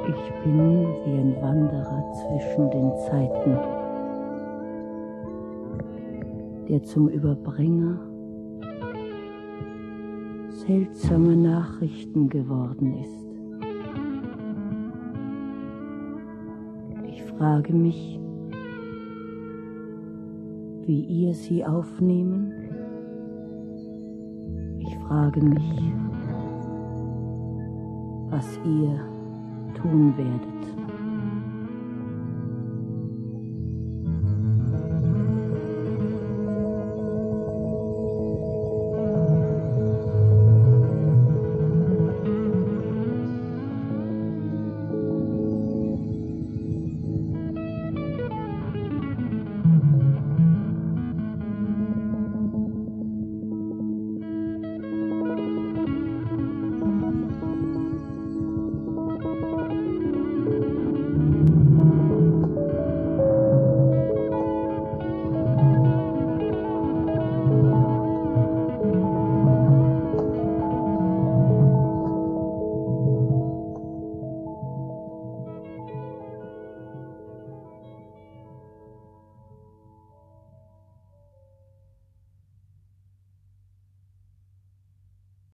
Ich bin wie ein Wanderer zwischen den Zeiten, der zum Überbringer seltsamer Nachrichten geworden ist. Ich frage mich, wie ihr sie aufnehmen. Ich frage mich, was ihr tun werdet.